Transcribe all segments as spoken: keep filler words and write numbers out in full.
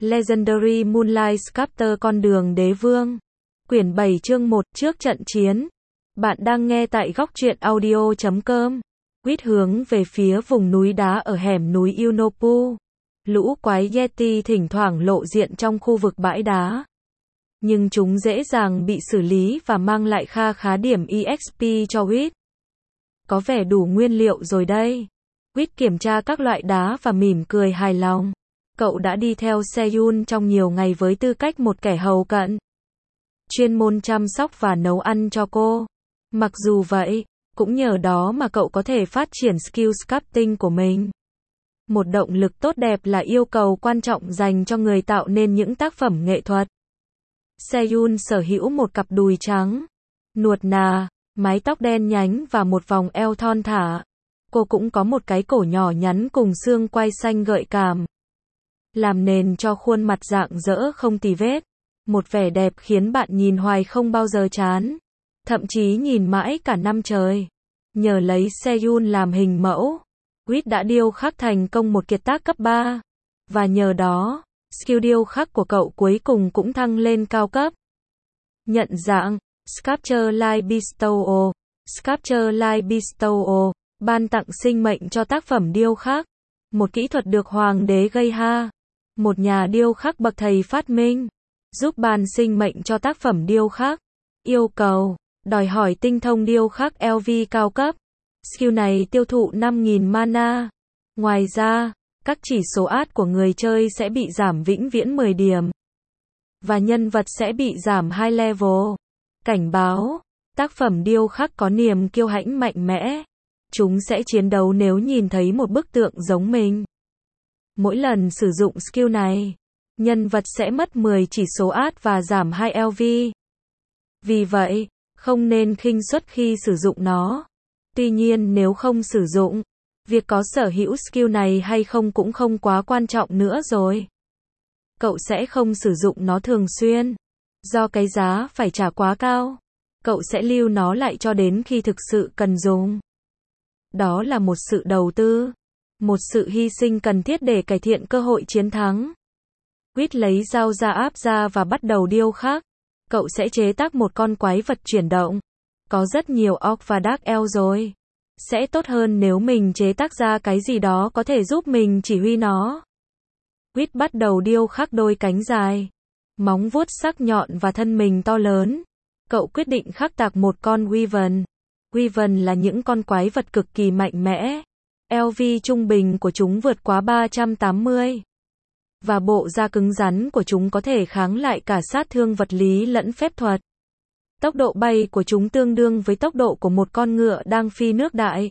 Legendary Moonlight Sculptor Con đường đế vương. Quyển bảy chương một, trước trận chiến. Bạn đang nghe tại góc truyện audio chấm com. Quýt hướng về phía vùng núi đá ở hẻm núi Unopu. Lũ quái Yeti thỉnh thoảng lộ diện trong khu vực bãi đá. Nhưng chúng dễ dàng bị xử lý và mang lại kha khá điểm e ích pê cho Quýt. Có vẻ đủ nguyên liệu rồi đây. Quýt kiểm tra các loại đá và mỉm cười hài lòng. Cậu đã đi theo Seyun trong nhiều ngày với tư cách một kẻ hầu cận, chuyên môn chăm sóc và nấu ăn cho cô. Mặc dù vậy, cũng nhờ đó mà cậu có thể phát triển skill sculpting của mình. Một động lực tốt đẹp là yêu cầu quan trọng dành cho người tạo nên những tác phẩm nghệ thuật. Seyun sở hữu một cặp đùi trắng, nuột nà, mái tóc đen nhánh và một vòng eo thon thả. Cô cũng có một cái cổ nhỏ nhắn cùng xương quai xanh gợi cảm, làm nền cho khuôn mặt rạng rỡ không tì vết. Một vẻ đẹp khiến bạn nhìn hoài không bao giờ chán, thậm chí nhìn mãi cả năm trời. Nhờ lấy Seyun làm hình mẫu, Quýt đã điêu khắc thành công một kiệt tác cấp ba. Và nhờ đó, skill điêu khắc của cậu cuối cùng cũng thăng lên cao cấp. Nhận dạng, Sculpture Life Bestowal. Sculpture Life Bestowal, ban tặng sinh mệnh cho tác phẩm điêu khắc. Một kỹ thuật được Hoàng đế Geha, một nhà điêu khắc bậc thầy phát minh, giúp ban sinh mệnh cho tác phẩm điêu khắc. Yêu cầu, đòi hỏi tinh thông điêu khắc lờ vê cao cấp. Skill này tiêu thụ năm nghìn mana. Ngoài ra, các chỉ số át của người chơi sẽ bị giảm vĩnh viễn mười điểm. Và nhân vật sẽ bị giảm hai level. Cảnh báo, tác phẩm điêu khắc có niềm kiêu hãnh mạnh mẽ. Chúng sẽ chiến đấu nếu nhìn thấy một bức tượng giống mình. Mỗi lần sử dụng skill này, nhân vật sẽ mất mười chỉ số át và giảm hai lờ vê. Vì vậy, không nên khinh suất khi sử dụng nó. Tuy nhiên nếu không sử dụng, việc có sở hữu skill này hay không cũng không quá quan trọng nữa rồi. Cậu sẽ không sử dụng nó thường xuyên, do cái giá phải trả quá cao. Cậu sẽ lưu nó lại cho đến khi thực sự cần dùng. Đó là một sự đầu tư, một sự hy sinh cần thiết để cải thiện cơ hội chiến thắng. Quýt lấy dao ra áp ra và bắt đầu điêu khắc. Cậu sẽ chế tác một con quái vật chuyển động. Có rất nhiều orc và dark elf rồi. Sẽ tốt hơn nếu mình chế tác ra cái gì đó có thể giúp mình chỉ huy nó. Quýt bắt đầu điêu khắc đôi cánh dài, móng vuốt sắc nhọn và thân mình to lớn. Cậu quyết định khắc tạc một con Wyvern. Wyvern là những con quái vật cực kỳ mạnh mẽ. lờ vê trung bình của chúng vượt quá ba trăm tám mươi. Và bộ da cứng rắn của chúng có thể kháng lại cả sát thương vật lý lẫn phép thuật. Tốc độ bay của chúng tương đương với tốc độ của một con ngựa đang phi nước đại.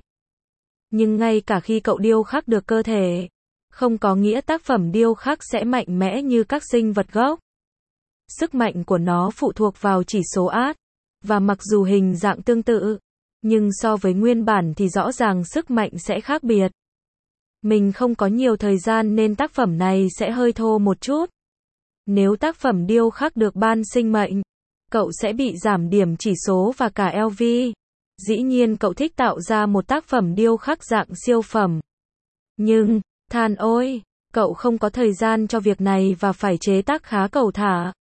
Nhưng ngay cả khi cậu điêu khắc được cơ thể, không có nghĩa tác phẩm điêu khắc sẽ mạnh mẽ như các sinh vật gốc. Sức mạnh của nó phụ thuộc vào chỉ số át. Và mặc dù hình dạng tương tự, nhưng so với nguyên bản thì rõ ràng sức mạnh sẽ khác biệt. Mình không có nhiều thời gian nên tác phẩm này sẽ hơi thô một chút. Nếu tác phẩm điêu khắc được ban sinh mệnh, cậu sẽ bị giảm điểm chỉ số và cả lờ vê. Dĩ nhiên cậu thích tạo ra một tác phẩm điêu khắc dạng siêu phẩm. Nhưng, than ôi, cậu không có thời gian cho việc này và phải chế tác khá cầu thả.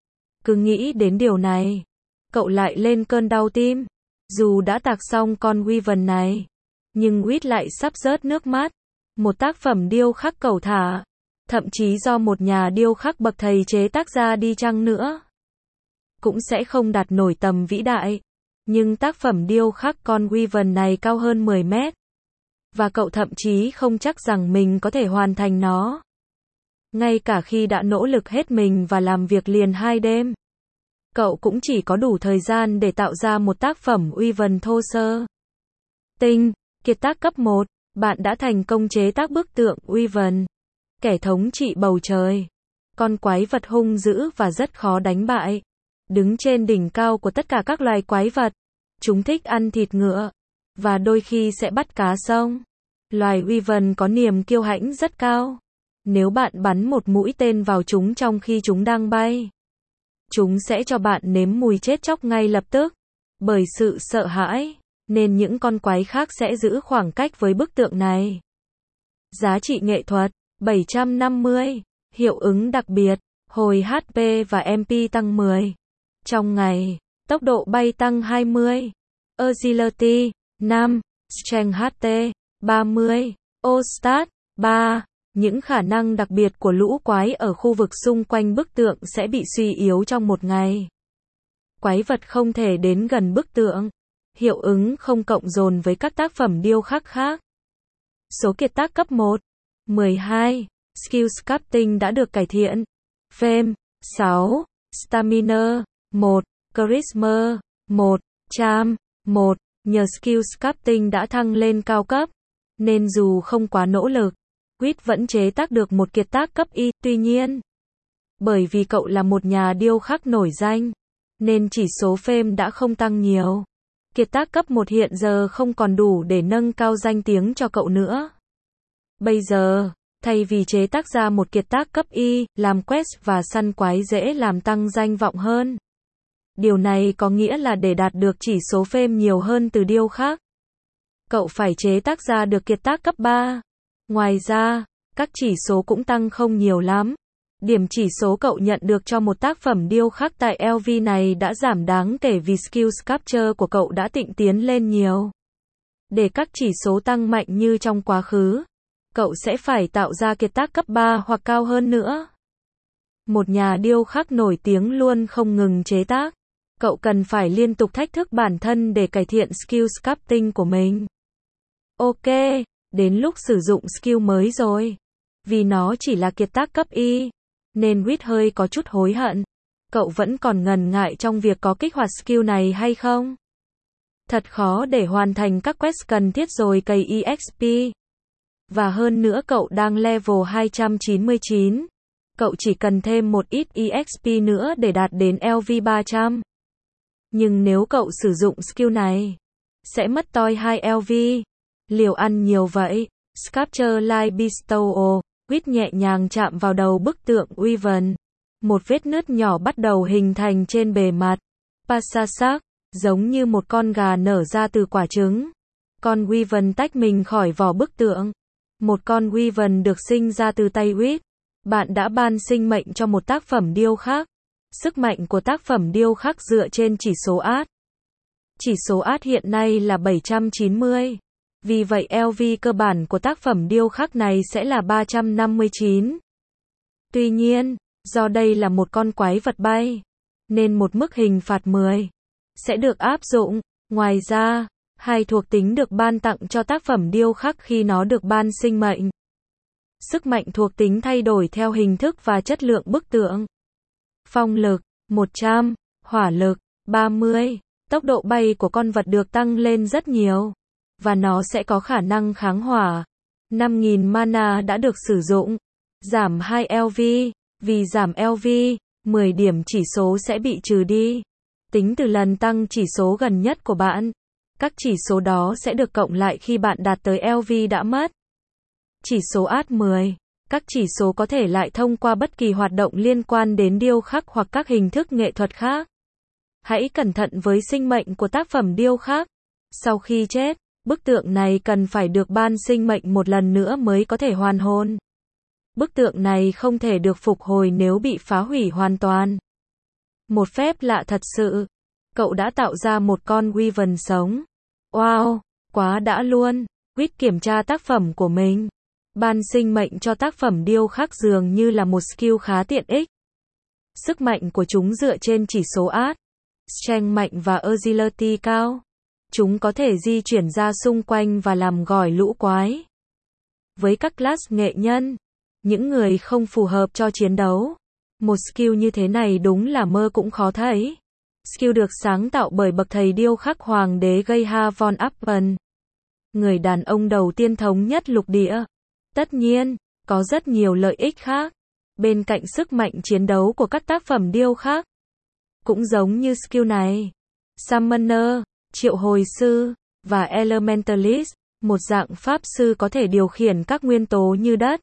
Cứ nghĩ đến điều này, cậu lại lên cơn đau tim. Dù đã tạc xong con Wyvern này, nhưng Quýt lại sắp rớt nước mắt. Một tác phẩm điêu khắc cầu thả, thậm chí do một nhà điêu khắc bậc thầy chế tác ra đi chăng nữa, cũng sẽ không đạt nổi tầm vĩ đại. Nhưng tác phẩm điêu khắc con Wyvern này cao hơn mười mét. Và cậu thậm chí không chắc rằng mình có thể hoàn thành nó. Ngay cả khi đã nỗ lực hết mình và làm việc liền hai đêm, cậu cũng chỉ có đủ thời gian để tạo ra một tác phẩm Wyvern thô sơ. Tinh, kiệt tác cấp một, bạn đã thành công chế tác bức tượng Wyvern, kẻ thống trị bầu trời. Con quái vật hung dữ và rất khó đánh bại. Đứng trên đỉnh cao của tất cả các loài quái vật. Chúng thích ăn thịt ngựa, và đôi khi sẽ bắt cá sông. Loài Wyvern có niềm kiêu hãnh rất cao. Nếu bạn bắn một mũi tên vào chúng trong khi chúng đang bay, chúng sẽ cho bạn nếm mùi chết chóc ngay lập tức. Bởi sự sợ hãi, nên những con quái khác sẽ giữ khoảng cách với bức tượng này. Giá trị nghệ thuật, bảy trăm năm mươi. Hiệu ứng đặc biệt, hồi hát pê và em pê tăng mười. Trong ngày, tốc độ bay tăng hai mươi. Agility, năm. Strength hát tê, ba mươi. O-Stat, ba. Những khả năng đặc biệt của lũ quái ở khu vực xung quanh bức tượng sẽ bị suy yếu trong một ngày. Quái vật không thể đến gần bức tượng. Hiệu ứng không cộng dồn với các tác phẩm điêu khắc khác. Số kiệt tác cấp một. mười hai. Skill Sculpting đã được cải thiện. Fame, sáu. Stamina, một. Charisma, một. Charm, một. Nhờ Skill Sculpting đã thăng lên cao cấp, nên dù không quá nỗ lực, Quýt vẫn chế tác được một kiệt tác cấp Y. Tuy nhiên, bởi vì cậu là một nhà điêu khắc nổi danh, nên chỉ số Fame đã không tăng nhiều. Kiệt tác cấp một hiện giờ không còn đủ để nâng cao danh tiếng cho cậu nữa. Bây giờ, thay vì chế tác ra một kiệt tác cấp Y, làm quest và săn quái dễ làm tăng danh vọng hơn. Điều này có nghĩa là để đạt được chỉ số Fame nhiều hơn từ điêu khắc, cậu phải chế tác ra được kiệt tác cấp ba. Ngoài ra, các chỉ số cũng tăng không nhiều lắm. Điểm chỉ số cậu nhận được cho một tác phẩm điêu khắc tại lờ vê này đã giảm đáng kể vì skill sculpture của cậu đã tịnh tiến lên nhiều. Để các chỉ số tăng mạnh như trong quá khứ, cậu sẽ phải tạo ra kiệt tác cấp ba hoặc cao hơn nữa. Một nhà điêu khắc nổi tiếng luôn không ngừng chế tác. Cậu cần phải liên tục thách thức bản thân để cải thiện skill sculpting của mình. Ok, đến lúc sử dụng skill mới rồi. Vì nó chỉ là kiệt tác cấp Y, nên Quýt hơi có chút hối hận. Cậu vẫn còn ngần ngại trong việc có kích hoạt skill này hay không? Thật khó để hoàn thành các quest cần thiết rồi cày e ích pê. Và hơn nữa cậu đang level hai trăm chín mươi chín. Cậu chỉ cần thêm một ít e ích pê nữa để đạt đến lờ vê ba trăm. Nhưng nếu cậu sử dụng skill này, sẽ mất toi hai lờ vê. Liều ăn nhiều vậy. Sculpture Light Bestow. Quýt nhẹ nhàng chạm vào đầu bức tượng Wyvern. Một vết nứt nhỏ bắt đầu hình thành trên bề mặt. Pasasak, giống như một con gà nở ra từ quả trứng. Con Wyvern tách mình khỏi vỏ bức tượng. Một con Wyvern được sinh ra từ tay Quýt. Bạn đã ban sinh mệnh cho một tác phẩm điêu khắc. Sức mạnh của tác phẩm điêu khắc dựa trên chỉ số át. Chỉ số át hiện nay là bảy trăm chín mươi. Vì vậy lờ vê cơ bản của tác phẩm điêu khắc này sẽ là ba trăm năm mươi chín. Tuy nhiên, do đây là một con quái vật bay, nên một mức hình phạt mười sẽ được áp dụng. Ngoài ra, hai thuộc tính được ban tặng cho tác phẩm điêu khắc khi nó được ban sinh mệnh. Sức mạnh thuộc tính thay đổi theo hình thức và chất lượng bức tượng. Phong lực, một trăm, hỏa lực, ba mươi. Tốc độ bay của con vật được tăng lên rất nhiều. Và nó sẽ có khả năng kháng hỏa. năm nghìn mana đã được sử dụng. Giảm hai lờ vê. Vì giảm lờ vê, mười điểm chỉ số sẽ bị trừ đi. Tính từ lần tăng chỉ số gần nhất của bạn. Các chỉ số đó sẽ được cộng lại khi bạn đạt tới lờ vê đã mất. Chỉ số át mười. Các chỉ số có thể lại thông qua bất kỳ hoạt động liên quan đến điêu khắc hoặc các hình thức nghệ thuật khác. Hãy cẩn thận với sinh mệnh của tác phẩm điêu khắc. Sau khi chết, bức tượng này cần phải được ban sinh mệnh một lần nữa mới có thể hoàn hồn. Bức tượng này không thể được phục hồi nếu bị phá hủy hoàn toàn. Một phép lạ thật sự. Cậu đã tạo ra một con Wyvern sống. Wow, quá đã luôn. Quýt kiểm tra tác phẩm của mình. Ban sinh mệnh cho tác phẩm điêu khắc dường như là một skill khá tiện ích. Sức mạnh của chúng dựa trên chỉ số át, strength mạnh và agility cao. Chúng có thể di chuyển ra xung quanh và làm gỏi lũ quái. Với các class nghệ nhân, những người không phù hợp cho chiến đấu, một skill như thế này đúng là mơ cũng khó thấy. Skill được sáng tạo bởi bậc thầy điêu khắc hoàng đế Geir von Appen, người đàn ông đầu tiên thống nhất lục địa. Tất nhiên, có rất nhiều lợi ích khác. Bên cạnh sức mạnh chiến đấu của các tác phẩm điêu khắc, cũng giống như skill này, Summoner, triệu hồi sư, và Elementalist, một dạng pháp sư có thể điều khiển các nguyên tố như đất,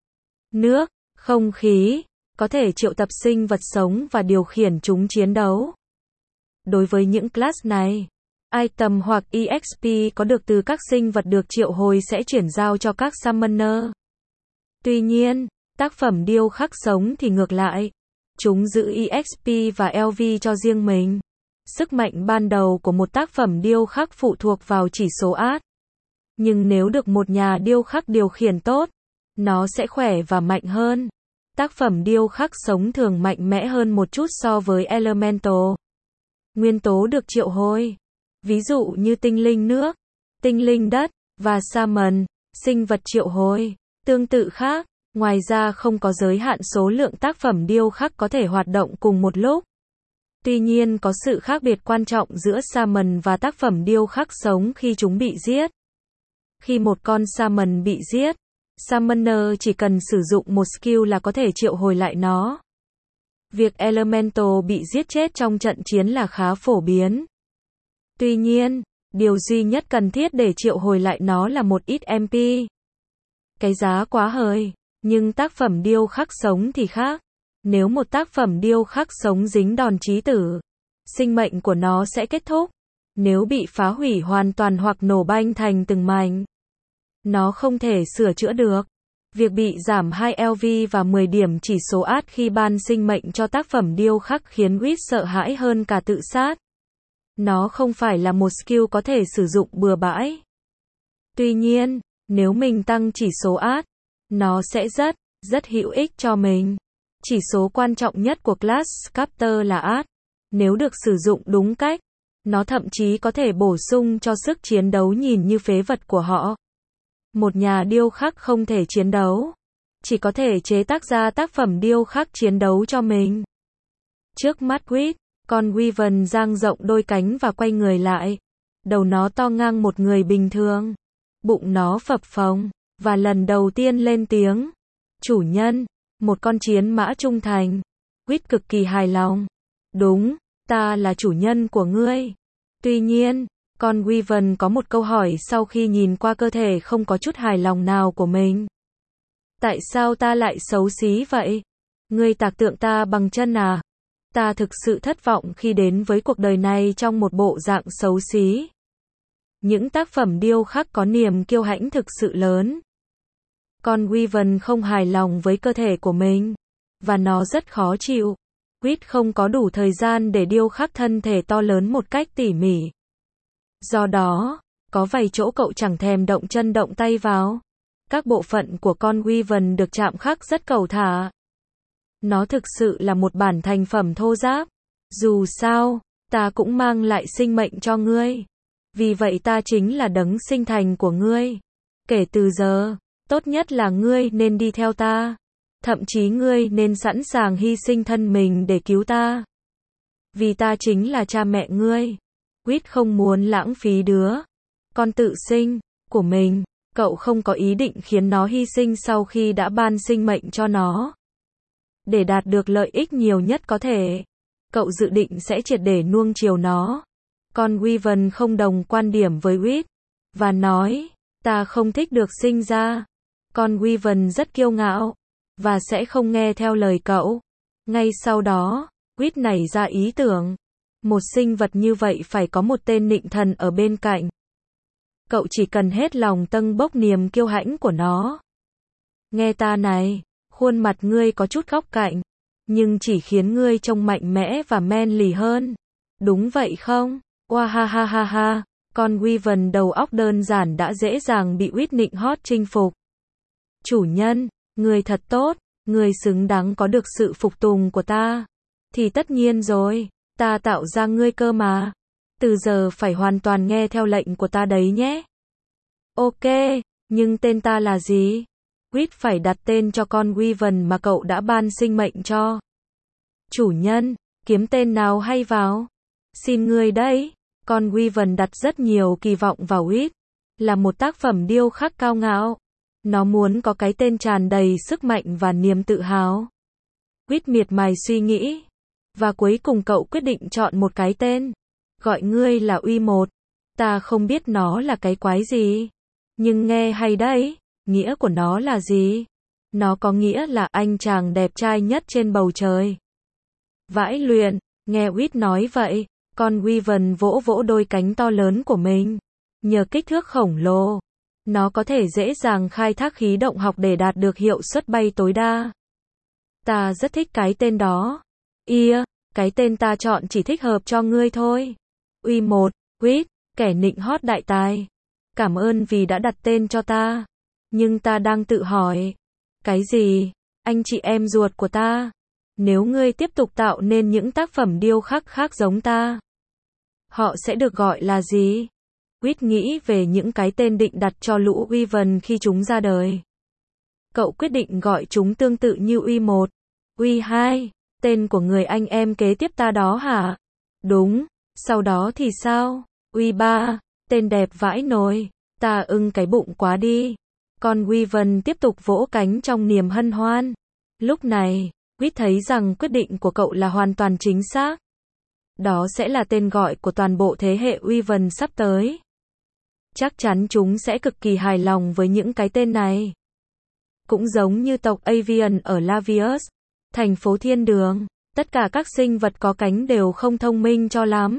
nước, không khí, có thể triệu tập sinh vật sống và điều khiển chúng chiến đấu. Đối với những class này, item hoặc e ích pê có được từ các sinh vật được triệu hồi sẽ chuyển giao cho các Summoner. Tuy nhiên, Tác phẩm điêu khắc sống thì ngược lại. Chúng giữ e ích pê và lờ vê cho riêng mình. Sức mạnh ban đầu của một tác phẩm điêu khắc phụ thuộc vào chỉ số át. Nhưng nếu được một nhà điêu khắc điều khiển tốt, nó sẽ khỏe và mạnh hơn. Tác phẩm điêu khắc sống thường mạnh mẽ hơn một chút so với elemental. Nguyên tố được triệu hồi. Ví dụ như tinh linh nước, tinh linh đất, và Shaman, sinh vật triệu hồi. Tương tự khác, ngoài ra không có giới hạn số lượng tác phẩm điêu khắc có thể hoạt động cùng một lúc. Tuy nhiên có sự khác biệt quan trọng giữa Shaman và tác phẩm điêu khắc sống khi chúng bị giết. Khi một con Shaman bị giết, Summoner chỉ cần sử dụng một skill là có thể triệu hồi lại nó. Việc Elemental bị giết chết trong trận chiến là khá phổ biến. Tuy nhiên, điều duy nhất cần thiết để triệu hồi lại nó là một ít em pê. Cái giá quá hời, nhưng tác phẩm điêu khắc sống thì khác. Nếu một tác phẩm điêu khắc sống dính đòn chí tử, sinh mệnh của nó sẽ kết thúc. Nếu bị phá hủy hoàn toàn hoặc nổ banh thành từng mảnh, nó không thể sửa chữa được. Việc bị giảm hai lờ vê và mười điểm chỉ số át khi ban sinh mệnh cho tác phẩm điêu khắc khiến Wit sợ hãi hơn cả tự sát. Nó không phải là một skill có thể sử dụng bừa bãi. Tuy nhiên, nếu mình tăng chỉ số át, nó sẽ rất, rất hữu ích cho mình. Chỉ số quan trọng nhất của class Sculptor là át. Nếu được sử dụng đúng cách, nó thậm chí có thể bổ sung cho sức chiến đấu nhìn như phế vật của họ. Một nhà điêu khắc không thể chiến đấu, chỉ có thể chế tác ra tác phẩm điêu khắc chiến đấu cho mình. Trước mắt Wit, con Wyvern dang rộng đôi cánh và quay người lại. Đầu nó to ngang một người bình thường. Bụng nó phập phồng, và lần đầu tiên lên tiếng. Chủ nhân, một con chiến mã trung thành. Wit cực kỳ hài lòng. Đúng, ta là chủ nhân của ngươi. Tuy nhiên, con Wyvern có một câu hỏi sau khi nhìn qua cơ thể không có chút hài lòng nào của mình. Tại sao ta lại xấu xí vậy? Ngươi tạc tượng ta bằng chân à? Ta thực sự thất vọng khi đến với cuộc đời này trong một bộ dạng xấu xí. Những tác phẩm điêu khắc có niềm kiêu hãnh thực sự lớn. Con Wyvern không hài lòng với cơ thể của mình, và nó rất khó chịu. Wit không có đủ thời gian để điêu khắc thân thể to lớn một cách tỉ mỉ. Do đó, có vài chỗ cậu chẳng thèm động chân động tay vào. Các bộ phận của con Wyvern được chạm khắc rất cầu thả. Nó thực sự là một bản thành phẩm thô ráp. Dù sao, ta cũng mang lại sinh mệnh cho ngươi. Vì vậy ta chính là đấng sinh thành của ngươi. Kể từ giờ, tốt nhất là ngươi nên đi theo ta. Thậm chí ngươi nên sẵn sàng hy sinh thân mình để cứu ta. Vì ta chính là cha mẹ ngươi. Wit không muốn lãng phí đứa con tự sinh của mình. Cậu không có ý định khiến nó hy sinh sau khi đã ban sinh mệnh cho nó. Để đạt được lợi ích nhiều nhất có thể, cậu dự định sẽ triệt để nuông chiều nó. Con Wyvern không đồng quan điểm với Wit, và nói, ta không thích được sinh ra. Con Wyvern rất kiêu ngạo, và sẽ không nghe theo lời cậu. Ngay sau đó, Wit nảy ra ý tưởng. Một sinh vật như vậy phải có một tên nịnh thần ở bên cạnh. Cậu chỉ cần hết lòng tâng bốc niềm kiêu hãnh của nó. Nghe ta này, khuôn mặt ngươi có chút góc cạnh, nhưng chỉ khiến ngươi trông mạnh mẽ và manly hơn. Đúng vậy không? Oa ha ha ha ha, con Wyvern đầu óc đơn giản đã dễ dàng bị Wit nịnh hót chinh phục. Chủ nhân, ngươi thật tốt, ngươi xứng đáng có được sự phục tùng của ta. Thì tất nhiên rồi, ta tạo ra ngươi cơ mà. Từ giờ phải hoàn toàn nghe theo lệnh của ta đấy nhé. Ok, nhưng tên ta là gì? Wit phải đặt tên cho con Wyvern mà cậu đã ban sinh mệnh cho. Chủ nhân, kiếm tên nào hay vào? Xin ngươi đấy. Con Wyvern đặt rất nhiều kỳ vọng vào Wit. Là một tác phẩm điêu khắc cao ngạo. Nó muốn có cái tên tràn đầy sức mạnh và niềm tự hào. Wit miệt mài suy nghĩ. Và cuối cùng cậu quyết định chọn một cái tên. Gọi ngươi là Uy một. Ta không biết nó là cái quái gì. Nhưng nghe hay đấy. Nghĩa của nó là gì? Nó có nghĩa là anh chàng đẹp trai nhất trên bầu trời. Vãi luyện, nghe Wit nói vậy, con Wyvern vỗ vỗ đôi cánh to lớn của mình. Nhờ kích thước khổng lồ, Nó có thể dễ dàng khai thác khí động học để đạt được hiệu suất bay tối đa. Ta rất thích cái tên đó. Ia, cái tên ta chọn chỉ thích hợp cho ngươi thôi. uy một, Quýt, kẻ nịnh hót đại tài. Cảm ơn vì đã đặt tên cho ta. Nhưng ta đang tự hỏi. Cái gì? Anh chị em ruột của ta. Nếu ngươi tiếp tục tạo nên những tác phẩm điêu khắc khác giống ta, họ sẽ được gọi là gì? Quýt nghĩ về những cái tên định đặt cho lũ Wyvern khi chúng ra đời. Cậu quyết định gọi chúng tương tự như uy một, uy hai, tên của người anh em kế tiếp ta đó hả? Đúng, sau đó thì sao? uy ba, tên đẹp vãi nồi, ta ưng cái bụng quá đi. Con Wyvern tiếp tục vỗ cánh trong niềm hân hoan. Lúc này, Quýt thấy rằng quyết định của cậu là hoàn toàn chính xác. Đó sẽ là tên gọi của toàn bộ thế hệ Wyvern sắp tới. Chắc chắn chúng sẽ cực kỳ hài lòng với những cái tên này. Cũng giống như tộc Avian ở Lavius, thành phố thiên đường, tất cả các sinh vật có cánh đều không thông minh cho lắm.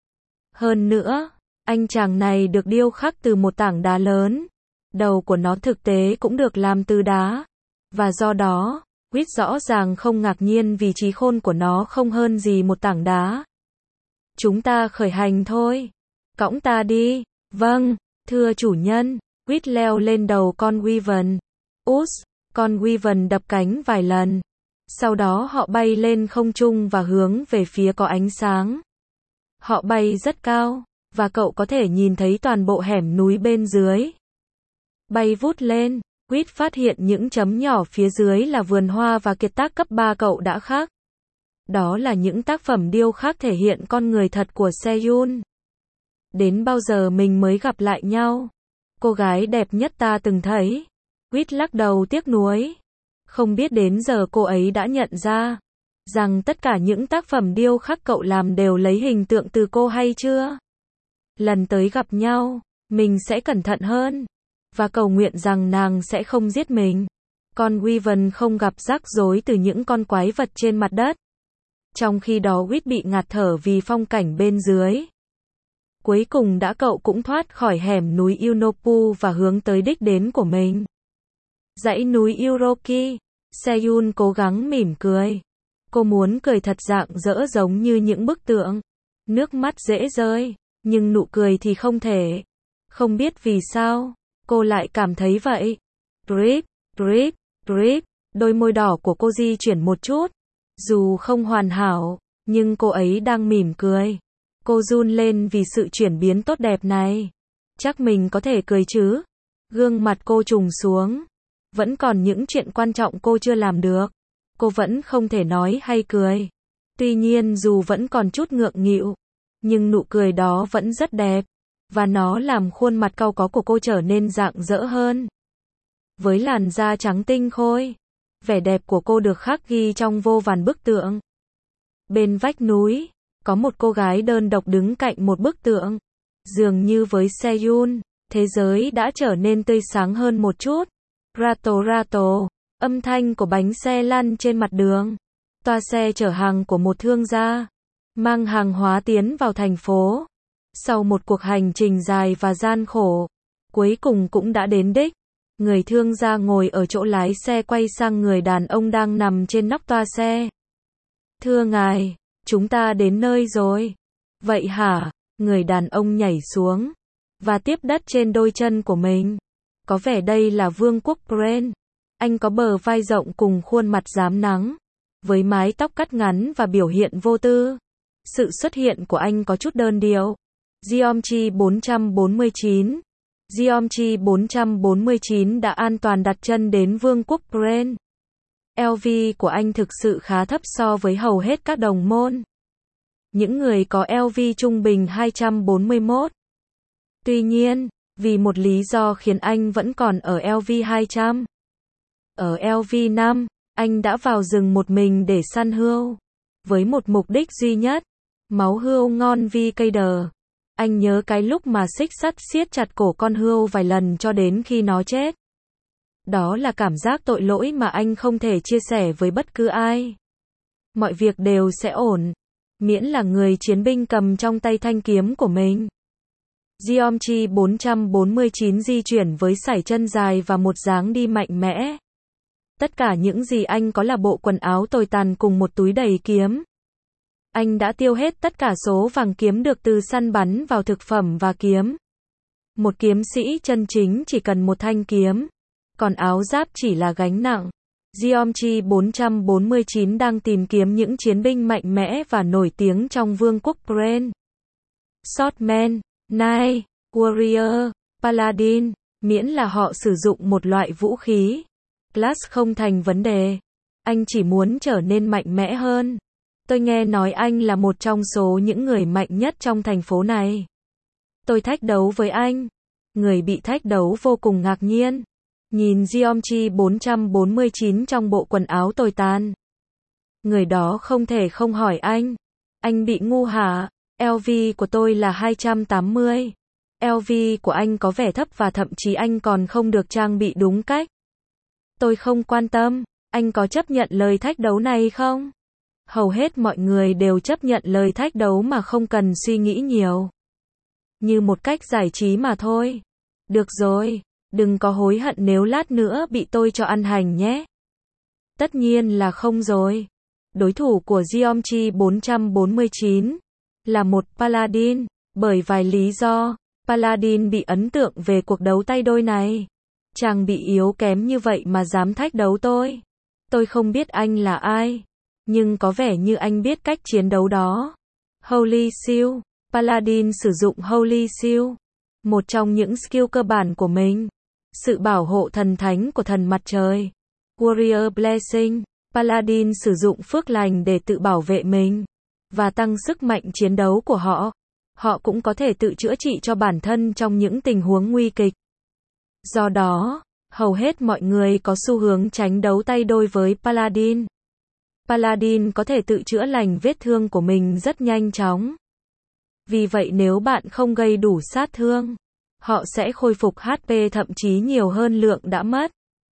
Hơn nữa, anh chàng này được điêu khắc từ một tảng đá lớn. Đầu của nó thực tế cũng được làm từ đá. Và do đó, Quýt rõ ràng không ngạc nhiên vì trí khôn của nó không hơn gì một tảng đá. Chúng ta khởi hành thôi. Cõng ta đi. Vâng, thưa chủ nhân. Quýt leo lên đầu con Wyvern. Út, con Wyvern đập cánh vài lần. Sau đó họ bay lên không trung và hướng về phía có ánh sáng. Họ bay rất cao, và cậu có thể nhìn thấy toàn bộ hẻm núi bên dưới. Bay vút lên, Quýt phát hiện những chấm nhỏ phía dưới là vườn hoa và kiệt tác cấp ba cậu đã khắc. Đó là những tác phẩm điêu khắc thể hiện con người thật của Seyun. Đến bao giờ mình mới gặp lại nhau? Cô gái đẹp nhất ta từng thấy. Quýt lắc đầu tiếc nuối. Không biết đến giờ cô ấy đã nhận ra rằng tất cả những tác phẩm điêu khắc cậu làm đều lấy hình tượng từ cô hay chưa? Lần tới gặp nhau, mình sẽ cẩn thận hơn và cầu nguyện rằng nàng sẽ không giết mình. Con Wyvern không gặp rắc rối từ những con quái vật trên mặt đất. Trong khi đó Quýt bị ngạt thở vì phong cảnh bên dưới. Cuối cùng đã cậu cũng thoát khỏi hẻm núi Unopu và hướng tới đích đến của mình. Dãy núi Uroki. Seyun cố gắng mỉm cười. Cô muốn cười thật rạng rỡ giống như những bức tượng. Nước mắt dễ rơi, nhưng nụ cười thì không thể. Không biết vì sao, cô lại cảm thấy vậy. Drip, drip, drip, đôi môi đỏ của cô di chuyển một chút. Dù không hoàn hảo, nhưng cô ấy đang mỉm cười. Cô run lên vì sự chuyển biến tốt đẹp này. Chắc mình có thể cười chứ? Gương mặt cô trùng xuống. Vẫn còn những chuyện quan trọng cô chưa làm được. Cô vẫn không thể nói hay cười. Tuy nhiên dù vẫn còn chút ngượng nghịu, nhưng nụ cười đó vẫn rất đẹp. Và nó làm khuôn mặt cau có của cô trở nên rạng rỡ hơn. Với làn da trắng tinh khôi, vẻ đẹp của cô được khắc ghi trong vô vàn bức tượng. Bên vách núi, có một cô gái đơn độc đứng cạnh một bức tượng. Dường như với Seyun, thế giới đã trở nên tươi sáng hơn một chút. Rato rato, âm thanh của bánh xe lăn trên mặt đường. Toa xe chở hàng của một thương gia, mang hàng hóa tiến vào thành phố. Sau một cuộc hành trình dài và gian khổ, cuối cùng cũng đã đến đích. Người thương gia ngồi ở chỗ lái xe quay sang người đàn ông đang nằm trên nóc toa xe. Thưa ngài, chúng ta đến nơi rồi. Vậy hả? Người đàn ông nhảy xuống và tiếp đất trên đôi chân của mình. Có vẻ đây là vương quốc Pren. Anh có bờ vai rộng cùng khuôn mặt rám nắng, với mái tóc cắt ngắn và biểu hiện vô tư. Sự xuất hiện của anh có chút đơn điệu. Geomchi bốn trăm bốn mươi chín. Geomchi bốn trăm bốn mươi chín đã an toàn đặt chân đến vương quốc Pren. lờ vê của anh thực sự khá thấp so với hầu hết các đồng môn. Những người có lờ vê trung bình hai trăm bốn mươi mốt. Tuy nhiên, vì một lý do khiến anh vẫn còn ở lờ vê hai trăm. Ở lờ vê năm, anh đã vào rừng một mình để săn hươu. Với một mục đích duy nhất, máu hươu ngon vi cây đờ. Anh nhớ cái lúc mà xích sắt siết chặt cổ con hươu vài lần cho đến khi nó chết. Đó là cảm giác tội lỗi mà anh không thể chia sẻ với bất cứ ai. Mọi việc đều sẽ ổn, miễn là người chiến binh cầm trong tay thanh kiếm của mình. Geometry bốn trăm bốn mươi chín di chuyển với sải chân dài và một dáng đi mạnh mẽ. Tất cả những gì anh có là bộ quần áo tồi tàn cùng một túi đầy kiếm. Anh đã tiêu hết tất cả số vàng kiếm được từ săn bắn vào thực phẩm và kiếm. Một kiếm sĩ chân chính chỉ cần một thanh kiếm, còn áo giáp chỉ là gánh nặng. Geometry bốn trăm bốn mươi chín đang tìm kiếm những chiến binh mạnh mẽ và nổi tiếng trong vương quốc Brain. Swordman, Knight, Warrior, Paladin, miễn là họ sử dụng một loại vũ khí. Class không thành vấn đề. Anh chỉ muốn trở nên mạnh mẽ hơn. Tôi nghe nói anh là một trong số những người mạnh nhất trong thành phố này. Tôi thách đấu với anh. Người bị thách đấu vô cùng ngạc nhiên. Nhìn Geometry bốn trăm bốn mươi chín trong bộ quần áo tồi tàn. Người đó không thể không hỏi anh. Anh bị ngu hả? lờ vê của tôi là hai trăm tám mươi. lờ vê của anh có vẻ thấp và thậm chí anh còn không được trang bị đúng cách. Tôi không quan tâm. Anh có chấp nhận lời thách đấu này không? Hầu hết mọi người đều chấp nhận lời thách đấu mà không cần suy nghĩ nhiều. Như một cách giải trí mà thôi. Được rồi, đừng có hối hận nếu lát nữa bị tôi cho ăn hành nhé. Tất nhiên là không rồi. Đối thủ của Geometry bốn trăm bốn mươi chín là một Paladin, bởi vài lý do. Paladin bị ấn tượng về cuộc đấu tay đôi này. Chàng bị yếu kém như vậy mà dám thách đấu tôi. Tôi không biết anh là ai, nhưng có vẻ như anh biết cách chiến đấu đó. Holy Shield. Paladin sử dụng Holy Shield, một trong những skill cơ bản của mình. Sự bảo hộ thần thánh của thần mặt trời. Warrior Blessing. Paladin sử dụng phước lành để tự bảo vệ mình và tăng sức mạnh chiến đấu của họ. Họ cũng có thể tự chữa trị cho bản thân trong những tình huống nguy kịch. Do đó, hầu hết mọi người có xu hướng tránh đấu tay đôi với Paladin. Paladin có thể tự chữa lành vết thương của mình rất nhanh chóng. Vì vậy nếu bạn không gây đủ sát thương, họ sẽ khôi phục hát pê thậm chí nhiều hơn lượng đã mất.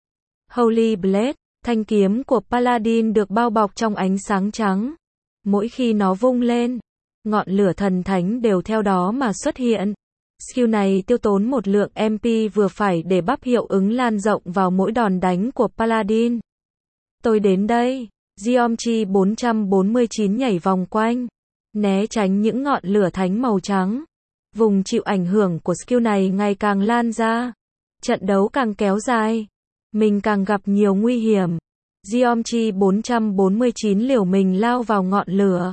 Holy Blade. Thanh kiếm của Paladin được bao bọc trong ánh sáng trắng. Mỗi khi nó vung lên, ngọn lửa thần thánh đều theo đó mà xuất hiện. Skill này tiêu tốn một lượng em pê vừa phải để bắp hiệu ứng lan rộng vào mỗi đòn đánh của Paladin. Tôi đến đây. Geometry bốn trăm bốn mươi chín nhảy vòng quanh, né tránh những ngọn lửa thánh màu trắng. Vùng chịu ảnh hưởng của skill này ngày càng lan ra. Trận đấu càng kéo dài, mình càng gặp nhiều nguy hiểm. Geometry bốn trăm bốn mươi chín liều mình lao vào ngọn lửa.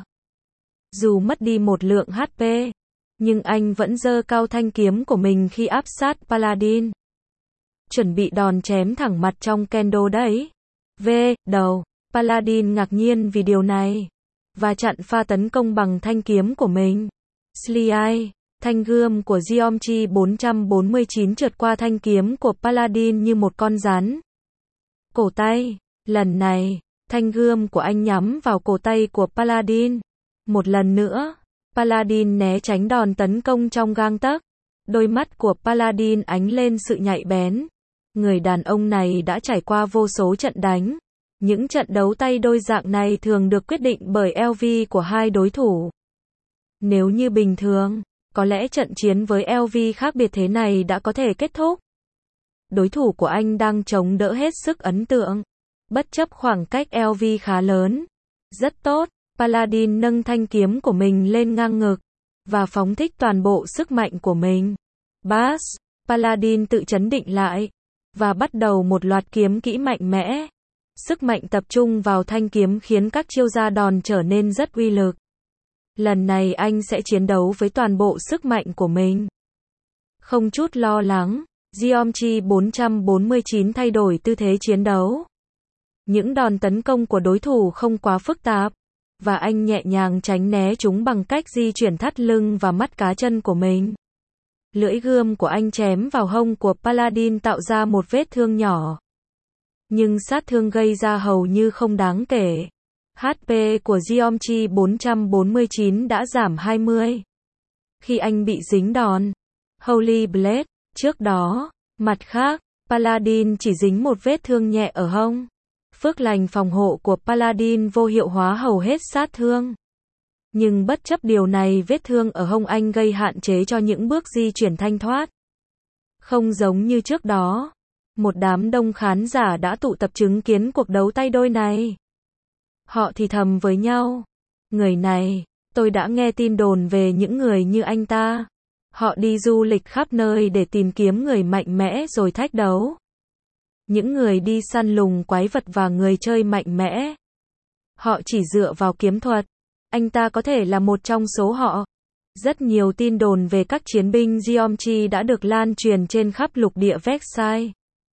Dù mất đi một lượng hát pê, nhưng anh vẫn giơ cao thanh kiếm của mình khi áp sát Paladin. Chuẩn bị đòn chém thẳng mặt trong kendo đấy. V. Đầu. Paladin ngạc nhiên vì điều này, và chặn pha tấn công bằng thanh kiếm của mình. Slide. Thanh gươm của Geometry bốn trăm bốn mươi chín trượt qua thanh kiếm của Paladin như một con rắn. Cổ tay. Lần này, thanh gươm của anh nhắm vào cổ tay của Paladin. Một lần nữa, Paladin né tránh đòn tấn công trong gang tấc. Đôi mắt của Paladin ánh lên sự nhạy bén. Người đàn ông này đã trải qua vô số trận đánh. Những trận đấu tay đôi dạng này thường được quyết định bởi lờ vê của hai đối thủ. Nếu như bình thường, có lẽ trận chiến với lờ vê khác biệt thế này đã có thể kết thúc. Đối thủ của anh đang chống đỡ hết sức ấn tượng, bất chấp khoảng cách lờ vê khá lớn. Rất tốt, Paladin nâng thanh kiếm của mình lên ngang ngực, và phóng thích toàn bộ sức mạnh của mình. Bass, Paladin tự trấn định lại, và bắt đầu một loạt kiếm kỹ mạnh mẽ. Sức mạnh tập trung vào thanh kiếm khiến các chiêu ra đòn trở nên rất uy lực. Lần này anh sẽ chiến đấu với toàn bộ sức mạnh của mình. Không chút lo lắng, Geometry bốn trăm bốn mươi chín thay đổi tư thế chiến đấu. Những đòn tấn công của đối thủ không quá phức tạp, và anh nhẹ nhàng tránh né chúng bằng cách di chuyển thắt lưng và mắt cá chân của mình. Lưỡi gươm của anh chém vào hông của Paladin tạo ra một vết thương nhỏ. Nhưng sát thương gây ra hầu như không đáng kể. hát pê của Geometry bốn trăm bốn mươi chín đã giảm hai mươi. Khi anh bị dính đòn Holy Blade, trước đó, mặt khác, Paladin chỉ dính một vết thương nhẹ ở hông. Phước lành phòng hộ của Paladin vô hiệu hóa hầu hết sát thương. Nhưng bất chấp điều này, vết thương ở hông anh gây hạn chế cho những bước di chuyển thanh thoát. Không giống như trước đó, một đám đông khán giả đã tụ tập chứng kiến cuộc đấu tay đôi này. Họ thì thầm với nhau, người này, tôi đã nghe tin đồn về những người như anh ta. Họ đi du lịch khắp nơi để tìm kiếm người mạnh mẽ rồi thách đấu. Những người đi săn lùng quái vật và người chơi mạnh mẽ. Họ chỉ dựa vào kiếm thuật. Anh ta có thể là một trong số họ. Rất nhiều tin đồn về các chiến binh Geometry đã được lan truyền trên khắp lục địa Versailles.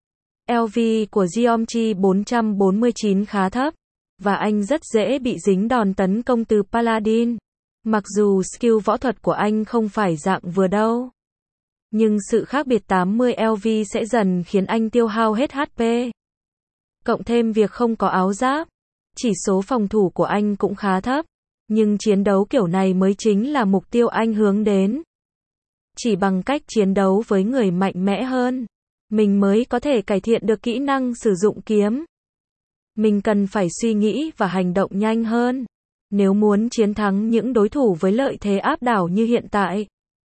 lờ vê của Geometry bốn trăm bốn mươi chín khá thấp, và anh rất dễ bị dính đòn tấn công từ Paladin. Mặc dù skill võ thuật của anh không phải dạng vừa đâu. Nhưng sự khác biệt tám mươi lờ vê sẽ dần khiến anh tiêu hao hết hát pê. Cộng thêm việc không có áo giáp, chỉ số phòng thủ của anh cũng khá thấp. Nhưng chiến đấu kiểu này mới chính là mục tiêu anh hướng đến. Chỉ bằng cách chiến đấu với người mạnh mẽ hơn, mình mới có thể cải thiện được kỹ năng sử dụng kiếm. Mình cần phải suy nghĩ và hành động nhanh hơn, nếu muốn chiến thắng những đối thủ với lợi thế áp đảo như hiện tại.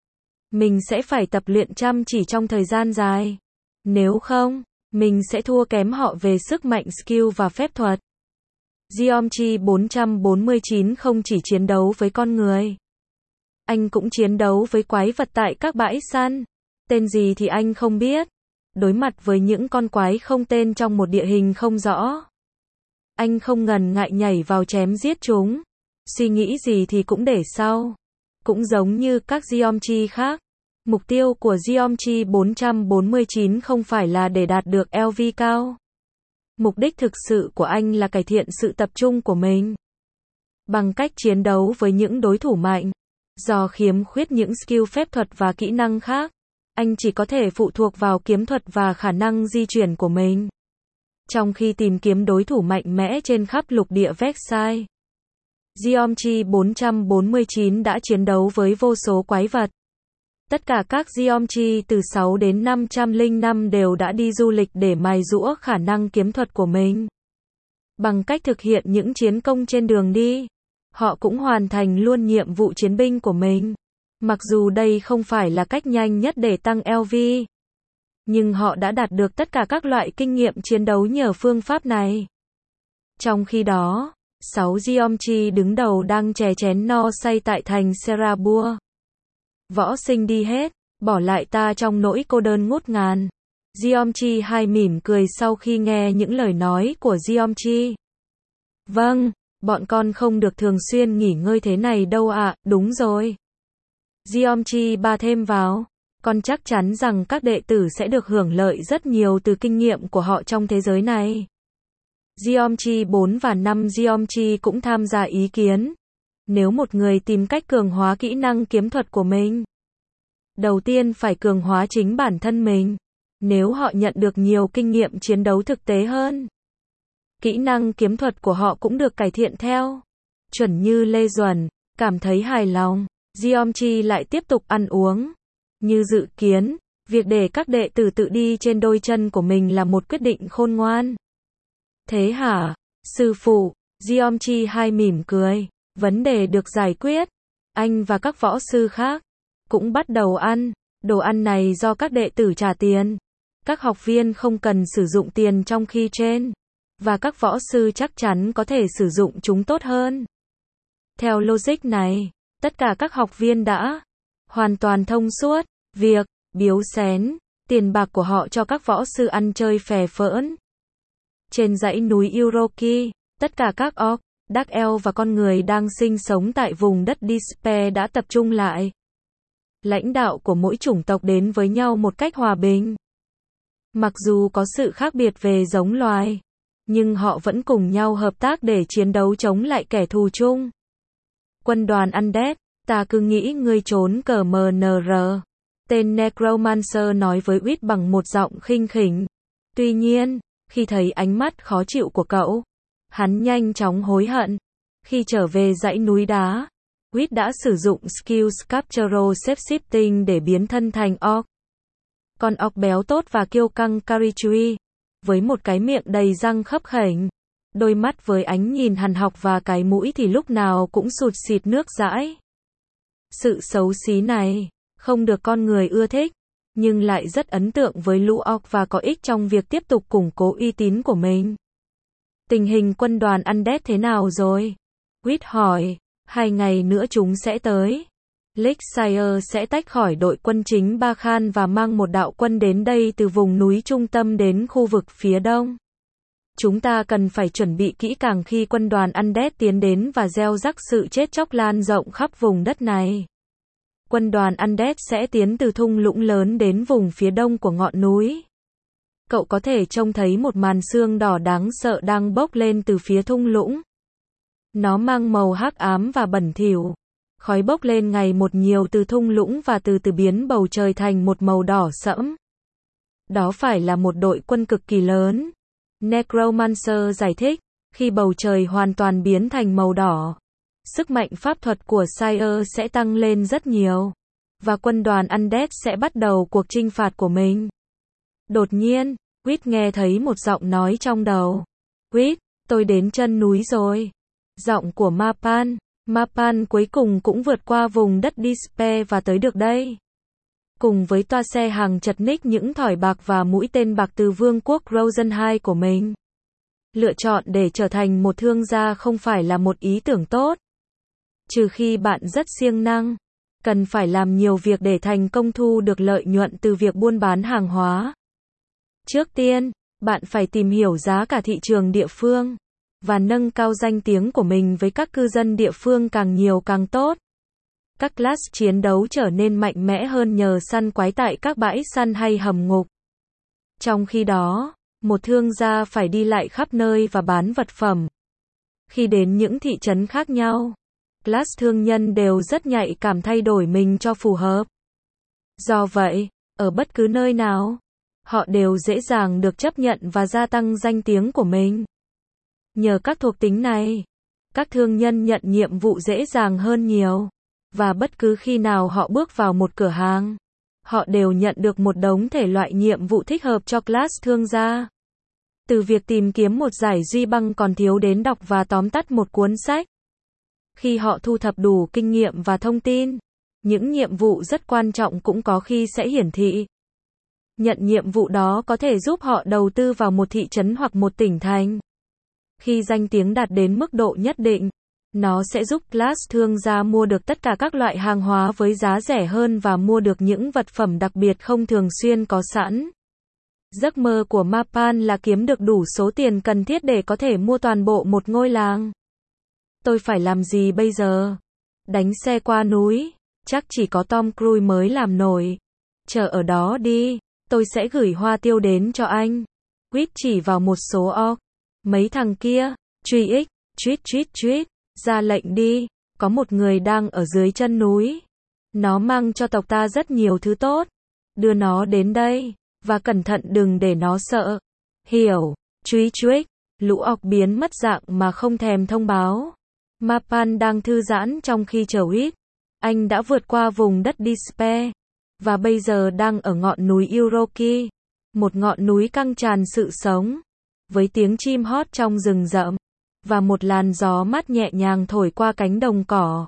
Mình sẽ phải tập luyện chăm chỉ trong thời gian dài. Nếu không, mình sẽ thua kém họ về sức mạnh, skill và phép thuật. Geometry bốn trăm bốn mươi chín không chỉ chiến đấu với con người. Anh cũng chiến đấu với quái vật tại các bãi săn. Tên gì thì anh không biết. Đối mặt với những con quái không tên trong một địa hình không rõ, anh không ngần ngại nhảy vào chém giết chúng. Suy nghĩ gì thì cũng để sau. Cũng giống như các Geometry khác, mục tiêu của Geometry bốn trăm bốn mươi chín không phải là để đạt được lờ vê cao. Mục đích thực sự của anh là cải thiện sự tập trung của mình. Bằng cách chiến đấu với những đối thủ mạnh, do khiếm khuyết những skill phép thuật và kỹ năng khác, anh chỉ có thể phụ thuộc vào kiếm thuật và khả năng di chuyển của mình. Trong khi tìm kiếm đối thủ mạnh mẽ trên khắp lục địa Versailles, Geometry bốn trăm bốn mươi chín đã chiến đấu với vô số quái vật. Tất cả các Geometry từ sáu đến năm trăm lẻ năm đều đã đi du lịch để mài giũa khả năng kiếm thuật của mình. Bằng cách thực hiện những chiến công trên đường đi, họ cũng hoàn thành luôn nhiệm vụ chiến binh của mình. Mặc dù đây không phải là cách nhanh nhất để tăng lờ vê, nhưng họ đã đạt được tất cả các loại kinh nghiệm chiến đấu nhờ phương pháp này. Trong khi đó, sáu Geometry đứng đầu đang chè chén no say tại thành Serabur. Võ sinh đi hết, bỏ lại ta trong nỗi cô đơn ngút ngàn. Geometry hai mỉm cười sau khi nghe những lời nói của Geometry. Vâng, bọn con không được thường xuyên nghỉ ngơi thế này đâu ạ, à, đúng rồi. Geometry ba thêm vào, con chắc chắn rằng các đệ tử sẽ được hưởng lợi rất nhiều từ kinh nghiệm của họ trong thế giới này. Geometry bốn và năm Geometry cũng tham gia ý kiến. Nếu một người tìm cách cường hóa kỹ năng kiếm thuật của mình, đầu tiên phải cường hóa chính bản thân mình. Nếu họ nhận được nhiều kinh nghiệm chiến đấu thực tế hơn, kỹ năng kiếm thuật của họ cũng được cải thiện theo. Chuẩn như Lê Duẩn, cảm thấy hài lòng, Geometry lại tiếp tục ăn uống. Như dự kiến, việc để các đệ tử tự đi trên đôi chân của mình là một quyết định khôn ngoan. Thế hả, sư phụ? Geometry hai mỉm cười. Vấn đề được giải quyết. Anh và các võ sư khác cũng bắt đầu ăn. Đồ ăn này do các đệ tử trả tiền. Các học viên không cần sử dụng tiền trong khi trên. Và các võ sư chắc chắn có thể sử dụng chúng tốt hơn. Theo logic này, tất cả các học viên đã hoàn toàn thông suốt. Việc biếu xén tiền bạc của họ cho các võ sư ăn chơi phè phỡn. Trên dãy núi Uroki, tất cả các orc, Dark Elf và con người đang sinh sống tại vùng đất Despair đã tập trung lại. Lãnh đạo của mỗi chủng tộc đến với nhau một cách hòa bình. Mặc dù có sự khác biệt về giống loài, nhưng họ vẫn cùng nhau hợp tác để chiến đấu chống lại kẻ thù chung. Quân đoàn Undead, ta cứ nghĩ ngươi trốn cờ em en rờ. Tên Necromancer nói với Whit bằng một giọng khinh khỉnh. Tuy nhiên, khi thấy ánh mắt khó chịu của cậu, hắn nhanh chóng hối hận. Khi trở về dãy núi đá, Whit đã sử dụng skill Sculptural Shape-shifting để biến thân thành orc. Con orc béo tốt và kiêu căng Karichui, với một cái miệng đầy răng khấp khểnh. Đôi mắt với ánh nhìn hằn học và cái mũi thì lúc nào cũng sụt sịt nước dãi. Sự xấu xí này, không được con người ưa thích, nhưng lại rất ấn tượng với lũ orc và có ích trong việc tiếp tục củng cố uy tín của mình. Tình hình quân đoàn Undead thế nào rồi? Quýt hỏi, hai ngày nữa chúng sẽ tới. Lakeshire sẽ tách khỏi đội quân chính Ba Khan và mang một đạo quân đến đây từ vùng núi trung tâm đến khu vực phía đông. Chúng ta cần phải chuẩn bị kỹ càng khi quân đoàn Undead tiến đến và gieo rắc sự chết chóc lan rộng khắp vùng đất này. Quân đoàn Undead sẽ tiến từ thung lũng lớn đến vùng phía đông của ngọn núi. Cậu có thể trông thấy một màn sương đỏ đáng sợ đang bốc lên từ phía thung lũng. Nó mang màu hắc ám và bẩn thỉu. Khói bốc lên ngày một nhiều từ thung lũng và từ từ biến bầu trời thành một màu đỏ sẫm. Đó phải là một đội quân cực kỳ lớn. Necromancer giải thích, khi bầu trời hoàn toàn biến thành màu đỏ, sức mạnh pháp thuật của Sire sẽ tăng lên rất nhiều, và quân đoàn Undead sẽ bắt đầu cuộc chinh phạt của mình. Đột nhiên, Quýt nghe thấy một giọng nói trong đầu. Quýt, tôi đến chân núi rồi. Giọng của Mapan. Mapan cuối cùng cũng vượt qua vùng đất Despair và tới được đây. Cùng với toa xe hàng chật ních những thỏi bạc và mũi tên bạc từ vương quốc Rosenheim của mình. Lựa chọn để trở thành một thương gia không phải là một ý tưởng tốt. Trừ khi bạn rất siêng năng, cần phải làm nhiều việc để thành công thu được lợi nhuận từ việc buôn bán hàng hóa. Trước tiên, bạn phải tìm hiểu giá cả thị trường địa phương, và nâng cao danh tiếng của mình với các cư dân địa phương càng nhiều càng tốt. Các class chiến đấu trở nên mạnh mẽ hơn nhờ săn quái tại các bãi săn hay hầm ngục. Trong khi đó, một thương gia phải đi lại khắp nơi và bán vật phẩm. Khi đến những thị trấn khác nhau, class thương nhân đều rất nhạy cảm thay đổi mình cho phù hợp. Do vậy, ở bất cứ nơi nào, họ đều dễ dàng được chấp nhận và gia tăng danh tiếng của mình. Nhờ các thuộc tính này, các thương nhân nhận nhiệm vụ dễ dàng hơn nhiều. Và bất cứ khi nào họ bước vào một cửa hàng, họ đều nhận được một đống thể loại nhiệm vụ thích hợp cho class thương gia. Từ việc tìm kiếm một giải duy băng còn thiếu đến đọc và tóm tắt một cuốn sách. Khi họ thu thập đủ kinh nghiệm và thông tin, những nhiệm vụ rất quan trọng cũng có khi sẽ hiển thị. Nhận nhiệm vụ đó có thể giúp họ đầu tư vào một thị trấn hoặc một tỉnh thành. Khi danh tiếng đạt đến mức độ nhất định, nó sẽ giúp class thương gia mua được tất cả các loại hàng hóa với giá rẻ hơn và mua được những vật phẩm đặc biệt không thường xuyên có sẵn. Giấc mơ của Mapan là kiếm được đủ số tiền cần thiết để có thể mua toàn bộ một ngôi làng. Tôi phải làm gì bây giờ? Đánh xe qua núi? Chắc chỉ có Tom Cruise mới làm nổi. Chờ ở đó đi, tôi sẽ gửi hoa tiêu đến cho anh. Quýt chỉ vào một số orc. Mấy thằng kia, truy ích, truýt truýt truýt. Ra lệnh đi, có một người đang ở dưới chân núi. Nó mang cho tộc ta rất nhiều thứ tốt. Đưa nó đến đây, và cẩn thận đừng để nó sợ. Hiểu, truý truých, lũ orc biến mất dạng mà không thèm thông báo. Mapan đang thư giãn trong khi chờ Quýt. Anh đã vượt qua vùng đất Despair, và bây giờ đang ở ngọn núi Uroki, một ngọn núi căng tràn sự sống, với tiếng chim hót trong rừng rậm. Và một làn gió mát nhẹ nhàng thổi qua cánh đồng cỏ.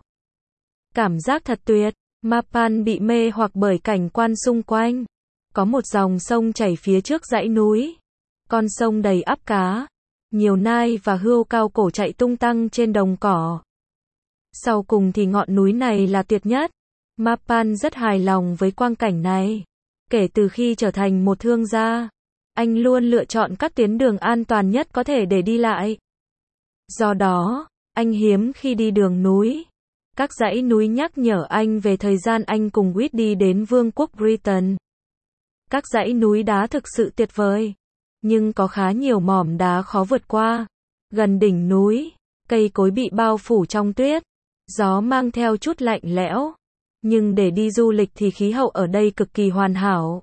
Cảm giác thật tuyệt. Mapan bị mê hoặc bởi cảnh quan xung quanh. Có một dòng sông chảy phía trước dãy núi. Con sông đầy ắp cá. Nhiều nai và hươu cao cổ chạy tung tăng trên đồng cỏ. Sau cùng thì ngọn núi này là tuyệt nhất. Mapan rất hài lòng với quang cảnh này. Kể từ khi trở thành một thương gia, anh luôn lựa chọn các tuyến đường an toàn nhất có thể để đi lại. Do đó, anh hiếm khi đi đường núi. Các dãy núi nhắc nhở anh về thời gian anh cùng Quýt đi đến Vương quốc Britain. Các dãy núi đá thực sự tuyệt vời, nhưng có khá nhiều mỏm đá khó vượt qua. Gần đỉnh núi, cây cối bị bao phủ trong tuyết, gió mang theo chút lạnh lẽo. Nhưng để đi du lịch thì khí hậu ở đây cực kỳ hoàn hảo.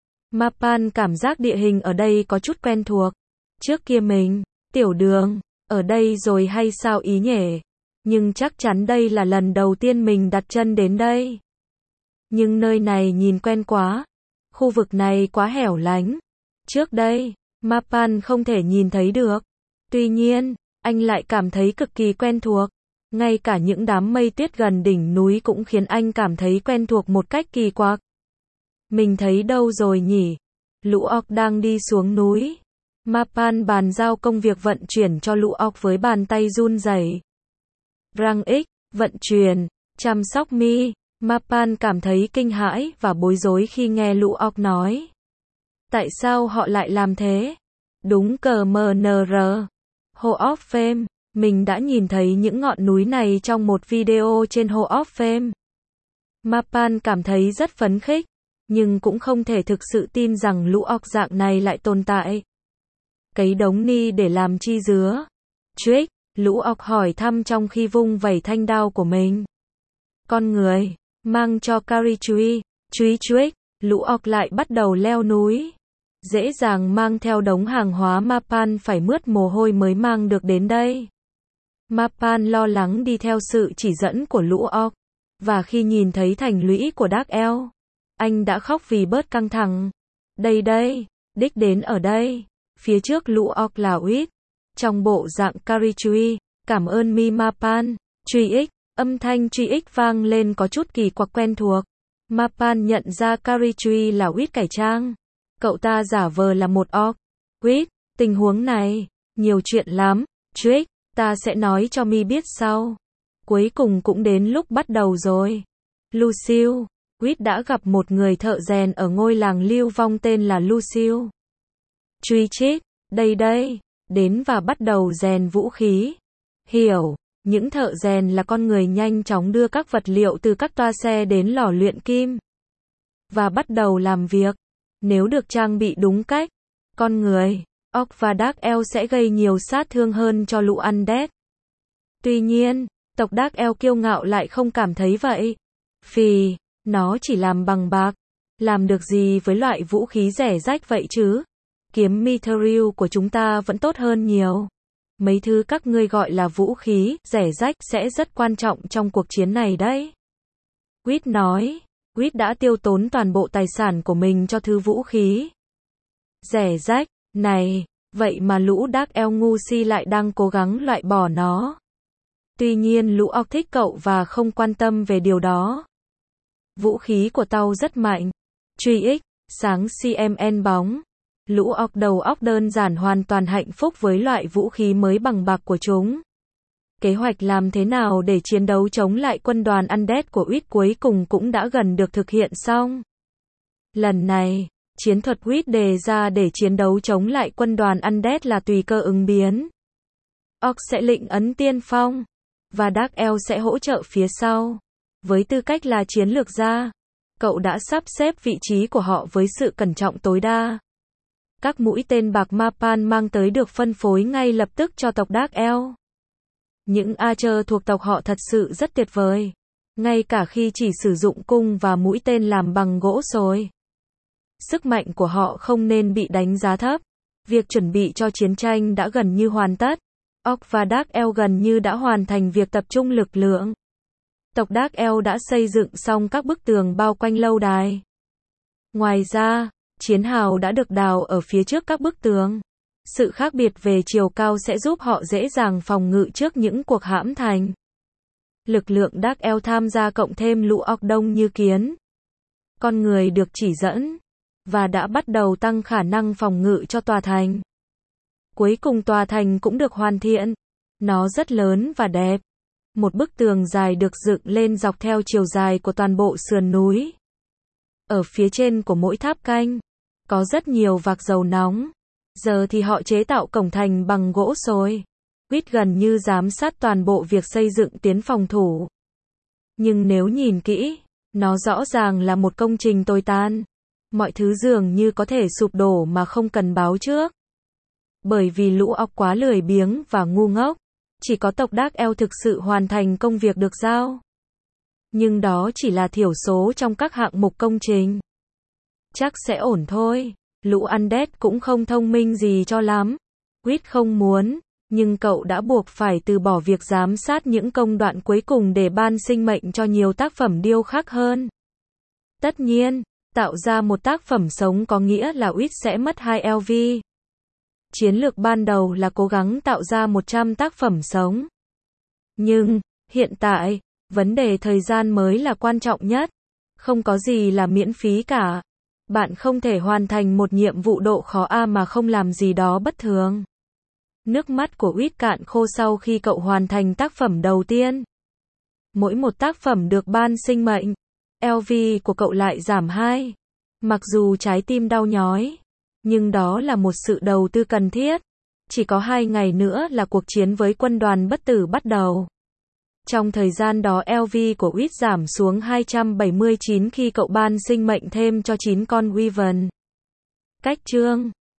Mapan cảm giác địa hình ở đây có chút quen thuộc. Trước kia mình, tiểu đường, ở đây rồi hay sao ý nhỉ? Nhưng chắc chắn đây là lần đầu tiên mình đặt chân đến đây. Nhưng nơi này nhìn quen quá. Khu vực này quá hẻo lánh. Trước đây, Mapan không thể nhìn thấy được. Tuy nhiên, anh lại cảm thấy cực kỳ quen thuộc. Ngay cả những đám mây tuyết gần đỉnh núi cũng khiến anh cảm thấy quen thuộc một cách kỳ quặc. Mình thấy đâu rồi nhỉ? Lũ ọc đang đi xuống núi. Mapan bàn giao công việc vận chuyển cho lũ ọc với bàn tay run rẩy. Răng X, vận chuyển, chăm sóc Mi. Mapan cảm thấy kinh hãi và bối rối khi nghe lũ ọc nói. Tại sao họ lại làm thế? Đúng cờ mờ nờ rờ. Hall of Fame. Mình đã nhìn thấy những ngọn núi này trong một video trên Hall of Fame. Mapan cảm thấy rất phấn khích, nhưng cũng không thể thực sự tin rằng lũ ọc dạng này lại tồn tại. Cấy đống ni để làm chi dứa? Trick, lũ ọc hỏi thăm trong khi vung vẩy thanh đao của mình. Con người, mang cho Carrie Tree, Trick, lũ ọc lại bắt đầu leo núi. Dễ dàng mang theo đống hàng hóa Mapan phải mướt mồ hôi mới mang được đến đây. Mapan lo lắng đi theo sự chỉ dẫn của lũ ọc, và khi nhìn thấy thành lũy của Dark Elf, anh đã khóc vì bớt căng thẳng. Đây đây, đích đến ở đây. Phía trước lũ ọc là Uýt, trong bộ dạng Carrie, cảm ơn Mi Mapan. Truy X, âm thanh truy X vang lên có chút kỳ quặc quen thuộc. Mapan nhận ra Carrie là Uýt cải trang. Cậu ta giả vờ là một orc. Uýt, tình huống này, nhiều chuyện lắm. Trick, ta sẽ nói cho Mi biết sau. Cuối cùng cũng đến lúc bắt đầu rồi. Lucille, Uýt đã gặp một người thợ rèn ở ngôi làng lưu vong tên là Lucille. Truy Chích, đây đây, đến và bắt đầu rèn vũ khí. Hiểu, những thợ rèn là con người nhanh chóng đưa các vật liệu từ các toa xe đến lò luyện kim. Và bắt đầu làm việc. Nếu được trang bị đúng cách, con người, orc và Dark Elf sẽ gây nhiều sát thương hơn cho lũ undead. Tuy nhiên, tộc Dark Elf kiêu ngạo lại không cảm thấy vậy. Phì, nó chỉ làm bằng bạc. Làm được gì với loại vũ khí rẻ rách vậy chứ? Kiếm mithril của chúng ta vẫn tốt hơn nhiều. Mấy thứ các ngươi gọi là vũ khí rẻ rách sẽ rất quan trọng trong cuộc chiến này đấy. Uýt nói. Uýt đã tiêu tốn toàn bộ tài sản của mình cho thứ vũ khí rẻ rách này, vậy mà lũ Dark Elf ngu si lại đang cố gắng loại bỏ nó. Tuy nhiên lũ orc thích cậu và không quan tâm về điều đó. Vũ khí của tao rất mạnh. Truy X, sáng xê em en bóng. Lũ orc đầu óc đơn giản hoàn toàn hạnh phúc với loại vũ khí mới bằng bạc của chúng. Kế hoạch làm thế nào để chiến đấu chống lại quân đoàn undead của Uýt cuối cùng cũng đã gần được thực hiện xong. Lần này, chiến thuật Uýt đề ra để chiến đấu chống lại quân đoàn undead là tùy cơ ứng biến. Orc sẽ lĩnh ấn tiên phong, và Dark Elf sẽ hỗ trợ phía sau. Với tư cách là chiến lược gia, cậu đã sắp xếp vị trí của họ với sự cẩn trọng tối đa. Các mũi tên bạc Mapan mang tới được phân phối ngay lập tức cho tộc Dark Elf. Những archer thuộc tộc họ thật sự rất tuyệt vời. Ngay cả khi chỉ sử dụng cung và mũi tên làm bằng gỗ sồi. Sức mạnh của họ không nên bị đánh giá thấp. Việc chuẩn bị cho chiến tranh đã gần như hoàn tất. Orc và Dark Elf gần như đã hoàn thành việc tập trung lực lượng. Tộc Dark Elf đã xây dựng xong các bức tường bao quanh lâu đài. Ngoài ra, chiến hào đã được đào ở phía trước các bức tường. Sự khác biệt về chiều cao sẽ giúp họ dễ dàng phòng ngự trước những cuộc hãm thành. Lực lượng Dark Elf tham gia cộng thêm lũ orc đông như kiến. Con người được chỉ dẫn, và đã bắt đầu tăng khả năng phòng ngự cho tòa thành. Cuối cùng tòa thành cũng được hoàn thiện. Nó rất lớn và đẹp. Một bức tường dài được dựng lên dọc theo chiều dài của toàn bộ sườn núi. Ở phía trên của mỗi tháp canh, có rất nhiều vạc dầu nóng. Giờ thì họ chế tạo cổng thành bằng gỗ sồi. Uýt gần như giám sát toàn bộ việc xây dựng tiến phòng thủ. Nhưng nếu nhìn kỹ, nó rõ ràng là một công trình tồi tàn. Mọi thứ dường như có thể sụp đổ mà không cần báo trước. Bởi vì lũ orc quá lười biếng và ngu ngốc, chỉ có tộc Dark Elf thực sự hoàn thành công việc được giao. Nhưng đó chỉ là thiểu số trong các hạng mục công trình. Chắc sẽ ổn thôi. Lũ undead cũng không thông minh gì cho lắm. Uýt không muốn, nhưng cậu đã buộc phải từ bỏ việc giám sát những công đoạn cuối cùng để ban sinh mệnh cho nhiều tác phẩm điêu khắc hơn. Tất nhiên, tạo ra một tác phẩm sống có nghĩa là Uýt sẽ mất hai lv. Chiến lược ban đầu là cố gắng tạo ra một trăm tác phẩm sống. Nhưng, hiện tại, vấn đề thời gian mới là quan trọng nhất. Không có gì là miễn phí cả. Bạn không thể hoàn thành một nhiệm vụ độ khó A mà không làm gì đó bất thường. Nước mắt của Uýt cạn khô sau khi cậu hoàn thành tác phẩm đầu tiên. Mỗi một tác phẩm được ban sinh mệnh, lờ vê của cậu lại giảm hai. Mặc dù trái tim đau nhói, nhưng đó là một sự đầu tư cần thiết. Chỉ có hai ngày nữa là cuộc chiến với quân đoàn bất tử bắt đầu. Trong thời gian đó lờ vê của Uýt giảm xuống hai trăm bảy mươi chín khi cậu ban sinh mệnh thêm cho chín con Wyvern. Cách chương